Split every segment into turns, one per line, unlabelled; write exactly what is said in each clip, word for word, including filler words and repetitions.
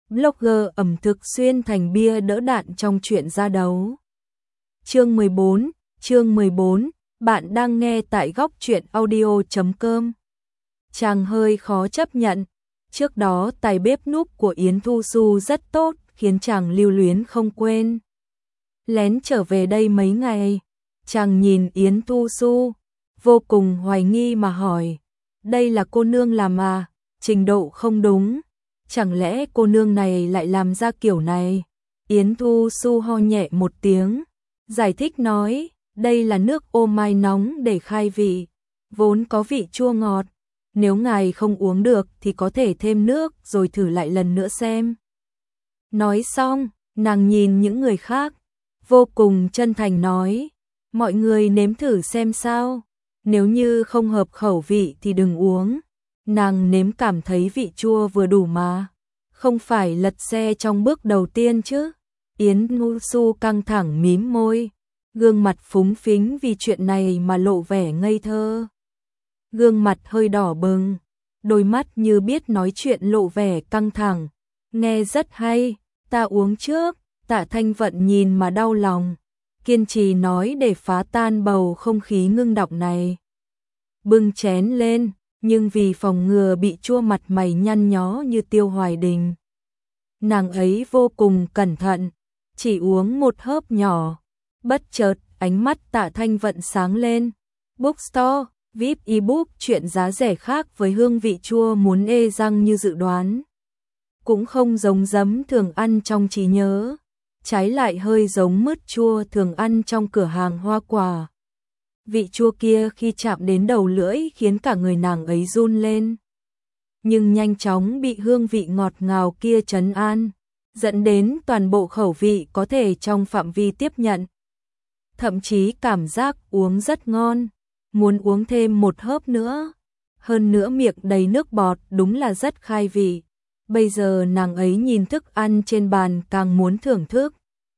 blogger ẩm thực xuyên thành bia đỡ đạn trong chuyện ra đấu. Chương mười bốn, chương mười bốn, bạn đang nghe tại góc truyện audio chấm com. Chàng hơi khó chấp nhận, trước đó tài bếp núc của Yến Thu Xu rất tốt, khiến chàng lưu luyến không quên. Lén trở về đây mấy ngày, chàng nhìn Yến Thu Xu, vô cùng hoài nghi mà hỏi, đây là cô nương làm à, trình độ không đúng, chẳng lẽ cô nương này lại làm ra kiểu này? Yến Thu Xu ho nhẹ một tiếng, giải thích nói, đây là nước ô mai nóng để khai vị, vốn có vị chua ngọt, nếu ngài không uống được thì có thể thêm nước rồi thử lại lần nữa xem. Nói xong, nàng nhìn những người khác, vô cùng chân thành nói, mọi người nếm thử xem sao, nếu như không hợp khẩu vị thì đừng uống. Nàng nếm cảm thấy vị chua vừa đủ mà, không phải lật xe trong bước đầu tiên chứ. Yến Thu Xu căng thẳng mím môi, gương mặt phúng phính vì chuyện này mà lộ vẻ ngây thơ. Gương mặt hơi đỏ bừng, đôi mắt như biết nói chuyện lộ vẻ căng thẳng. Nghe rất hay, ta uống trước. Tạ Thanh Vận nhìn mà đau lòng, kiên trì nói để phá tan bầu không khí ngưng đọng này. Bưng chén lên, nhưng vì phòng ngừa bị chua mặt mày nhăn nhó như Tiêu Hoài Đình, nàng ấy vô cùng cẩn thận, chỉ uống một hớp nhỏ. Bất chợt, ánh mắt Tạ Thanh Vận sáng lên. Bookstore, vê i pê ebook chuyện giá rẻ khác với hương vị chua muốn ê răng như dự đoán. Cũng không giống giấm thường ăn trong trí nhớ, trái lại hơi giống mứt chua thường ăn trong cửa hàng hoa quả. Vị chua kia khi chạm đến đầu lưỡi khiến cả người nàng ấy run lên, nhưng nhanh chóng bị hương vị ngọt ngào kia trấn an, dẫn đến toàn bộ khẩu vị có thể trong phạm vi tiếp nhận. Thậm chí cảm giác uống rất ngon, muốn uống thêm một hớp nữa. Hơn nữa miệng đầy nước bọt đúng là rất khai vị. Bây giờ nàng ấy nhìn thức ăn trên bàn càng muốn thưởng thức.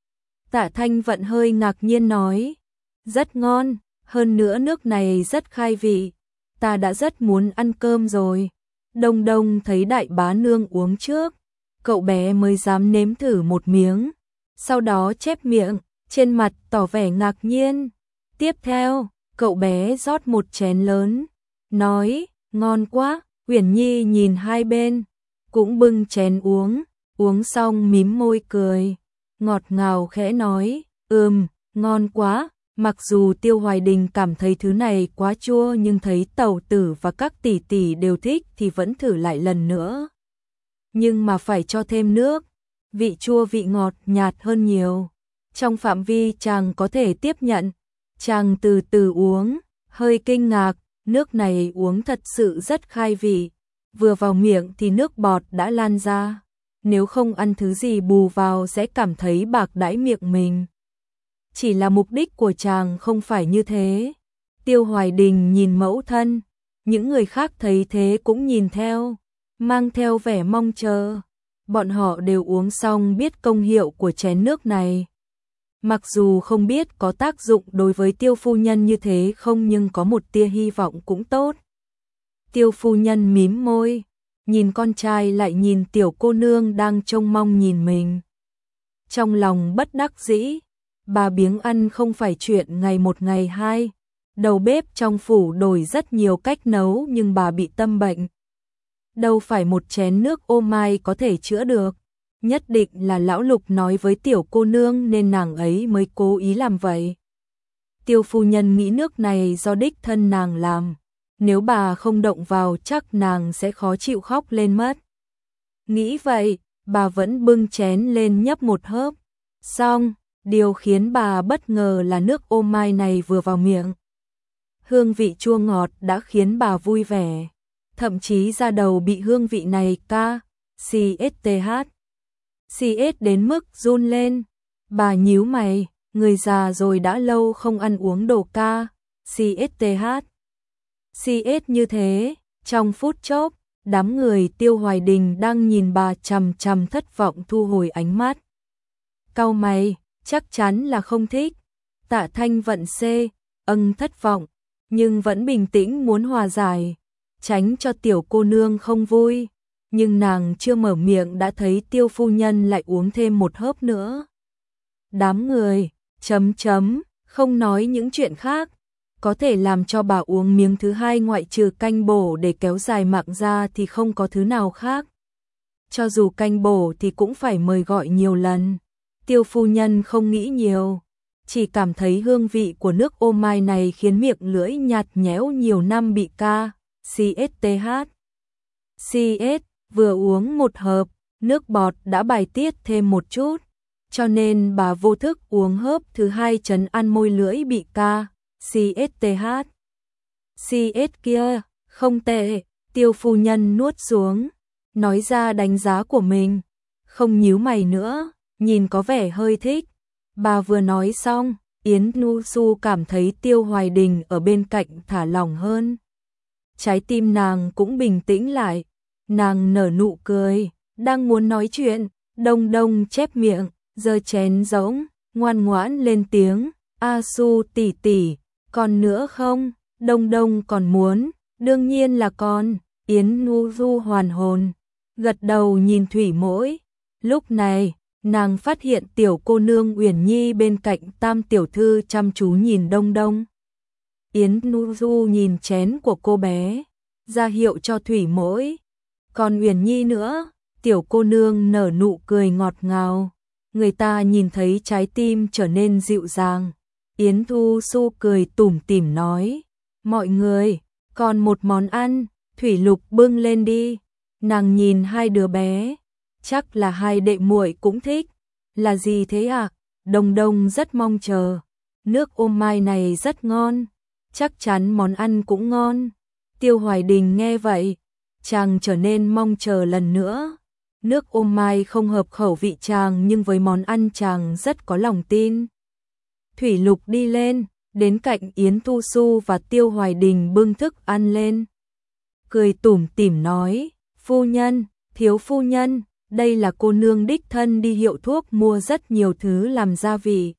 Tạ Thanh Vận hơi ngạc nhiên nói, rất ngon, hơn nữa nước này rất khai vị, ta đã rất muốn ăn cơm rồi. Đông Đông thấy đại bá nương uống trước, cậu bé mới dám nếm thử một miếng, sau đó chép miệng, trên mặt tỏ vẻ ngạc nhiên. Tiếp theo, cậu bé rót một chén lớn, nói, ngon quá. Uyển Nhi nhìn hai bên, cũng bưng chén uống, uống xong mím môi cười, ngọt ngào khẽ nói, ừm, ngon quá. Mặc dù Tiêu Hoài Đình cảm thấy thứ này quá chua nhưng thấy tẩu tử và các tỷ tỷ đều thích thì vẫn thử lại lần nữa. Nhưng mà phải cho thêm nước, vị chua vị ngọt nhạt hơn nhiều. Trong phạm vi chàng có thể tiếp nhận, chàng từ từ uống, hơi kinh ngạc, nước này uống thật sự rất khai vị. Vừa vào miệng thì nước bọt đã lan ra, nếu không ăn thứ gì bù vào sẽ cảm thấy bạc đãi miệng mình. Chỉ là mục đích của chàng không phải như thế. Tiêu Hoài Đình nhìn mẫu thân, những người khác thấy thế cũng nhìn theo, mang theo vẻ mong chờ. Bọn họ đều uống xong biết công hiệu của chén nước này. Mặc dù không biết có tác dụng đối với Tiêu phu nhân như thế không nhưng có một tia hy vọng cũng tốt. Tiêu phu nhân mím môi, nhìn con trai lại nhìn tiểu cô nương đang trông mong nhìn mình. Trong lòng bất đắc dĩ, bà biếng ăn không phải chuyện ngày một ngày hai. Đầu bếp trong phủ đổi rất nhiều cách nấu nhưng bà bị tâm bệnh. Đâu phải một chén nước ô mai có thể chữa được. Nhất định là lão Lục nói với tiểu cô nương nên nàng ấy mới cố ý làm vậy. Tiêu phu nhân nghĩ nước này do đích thân nàng làm. Nếu bà không động vào chắc nàng sẽ khó chịu khóc lên mất. Nghĩ vậy, bà vẫn bưng chén lên nhấp một hớp. Xong, điều khiến bà bất ngờ là nước ô mai này vừa vào miệng. Hương vị chua ngọt đã khiến bà vui vẻ. Thậm chí da đầu bị hương vị này ca, xê ét tê hát. xê ét đến mức run lên. Bà nhíu mày, người già rồi đã lâu không ăn uống đồ ca, xê ét tê hát. xê ét như thế, trong phút chốc, đám người Tiêu Hoài Đình đang nhìn bà chằm chằm thất vọng thu hồi ánh mắt. Cau mày, chắc chắn là không thích. Tạ Thanh Vận xê, âng thất vọng, nhưng vẫn bình tĩnh muốn hòa giải, tránh cho tiểu cô nương không vui. nhưng nàng chưa mở miệng đã thấy Tiêu phu nhân lại uống thêm một hớp nữa. Đám người, chấm chấm, không nói những chuyện khác, có thể làm cho bà uống miếng thứ hai ngoại trừ canh bổ để kéo dài mạng ra thì không có thứ nào khác. Cho dù canh bổ thì cũng phải mời gọi nhiều lần. Tiêu phu nhân không nghĩ nhiều, chỉ cảm thấy hương vị của nước ô mai này khiến miệng lưỡi nhạt nhẽo nhiều năm bị ca, CSTH. CS, vừa uống một hớp, nước bọt đã bài tiết thêm một chút, cho nên bà vô thức uống hớp thứ hai trấn an môi lưỡi bị ca, CSTH. CS kia, không tệ, Tiêu phu nhân nuốt xuống, nói ra đánh giá của mình, không nhíu mày nữa, nhìn có vẻ hơi thích. Bà vừa nói xong, Yến Nu Su cảm thấy Tiêu Hoài Đình ở bên cạnh thả lỏng hơn. Trái tim nàng cũng bình tĩnh lại, nàng nở nụ cười, đang muốn nói chuyện, Đông Đông chép miệng, giơ chén rỗng, ngoan ngoãn lên tiếng, A Su tỷ tỷ, còn nữa không? Đông Đông còn muốn, đương nhiên là con. Yến Nu Du hoàn hồn, gật đầu nhìn Thủy Mỗi. Lúc này, nàng phát hiện tiểu cô nương Uyển Nhi bên cạnh Tam tiểu thư chăm chú nhìn Đông Đông. Yến Nu Du nhìn chén của cô bé, ra hiệu cho Thủy Mỗi. Còn Uyển Nhi nữa, tiểu cô nương nở nụ cười ngọt ngào. Người ta nhìn thấy trái tim trở nên dịu dàng. Yến Thu Su cười tủm tỉm nói, mọi người, còn một món ăn, Thủy Lục bưng lên đi. Nàng nhìn hai đứa bé, chắc là hai đệ muội cũng thích. Là gì thế à? Đông Đông rất mong chờ. Nước ô mai này rất ngon, chắc chắn món ăn cũng ngon. Tiêu Hoài Đình nghe vậy, chàng trở nên mong chờ lần nữa. Nước ô mai không hợp khẩu vị chàng nhưng với món ăn chàng rất có lòng tin. Thủy Lục đi lên, đến cạnh Yến Thu Su và Tiêu Hoài Đình bưng thức ăn lên. Cười tủm tỉm nói, phu nhân, thiếu phu nhân, đây là cô nương đích thân đi hiệu thuốc mua rất nhiều thứ làm gia vị.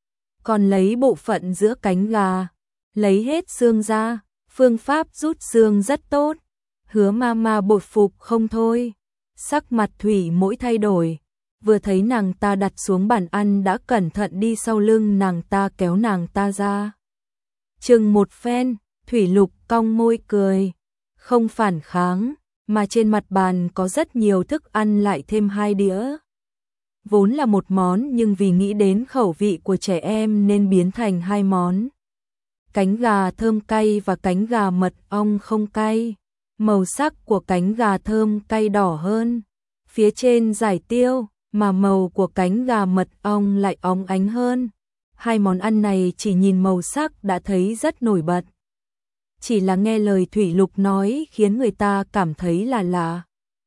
Còn lấy bộ phận giữa cánh gà, lấy hết xương ra, phương pháp rút xương rất tốt. Hứa Mama bội phục không thôi. Sắc mặt Thủy Mỗi thay đổi, vừa thấy nàng ta đặt xuống bàn ăn đã cẩn thận đi sau lưng nàng ta kéo nàng ta ra. Chừng một phen, Thủy Lục cong môi cười, không phản kháng, mà trên mặt bàn có rất nhiều thức ăn lại thêm hai đĩa. Vốn là một món nhưng vì nghĩ đến khẩu vị của trẻ em nên biến thành hai món. Cánh gà thơm cay và cánh gà mật ong không cay. Màu sắc của cánh gà thơm cay đỏ hơn, phía trên giải tiêu, mà màu của cánh gà mật ong lại óng ánh hơn. Hai món ăn này chỉ nhìn màu sắc đã thấy rất nổi bật. Chỉ là nghe lời Thủy Lục nói khiến người ta cảm thấy là lạ.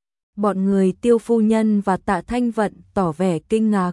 Bọn người Tiêu phu nhân và Tạ Thanh Vận tỏ vẻ kinh ngạc.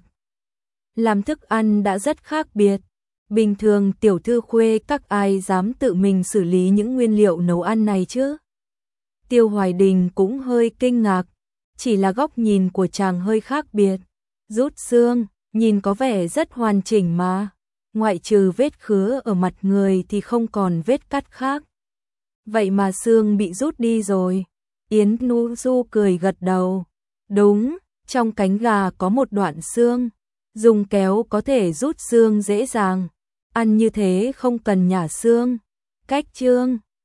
Làm thức ăn đã rất khác biệt. Bình thường tiểu thư khuê các ai dám tự mình xử lý những nguyên liệu nấu ăn này chứ? Tiêu Hoài Đình cũng hơi kinh ngạc, chỉ là góc nhìn của chàng hơi khác biệt. Rút xương, nhìn có vẻ rất hoàn chỉnh mà, ngoại trừ vết khứa ở mặt người thì không còn vết cắt khác. Vậy mà xương bị rút đi rồi. Yến Nu Du cười gật đầu. Đúng, trong cánh gà có một đoạn xương, dùng kéo có thể rút xương dễ dàng. Ăn như thế không cần nhả xương. Cách chương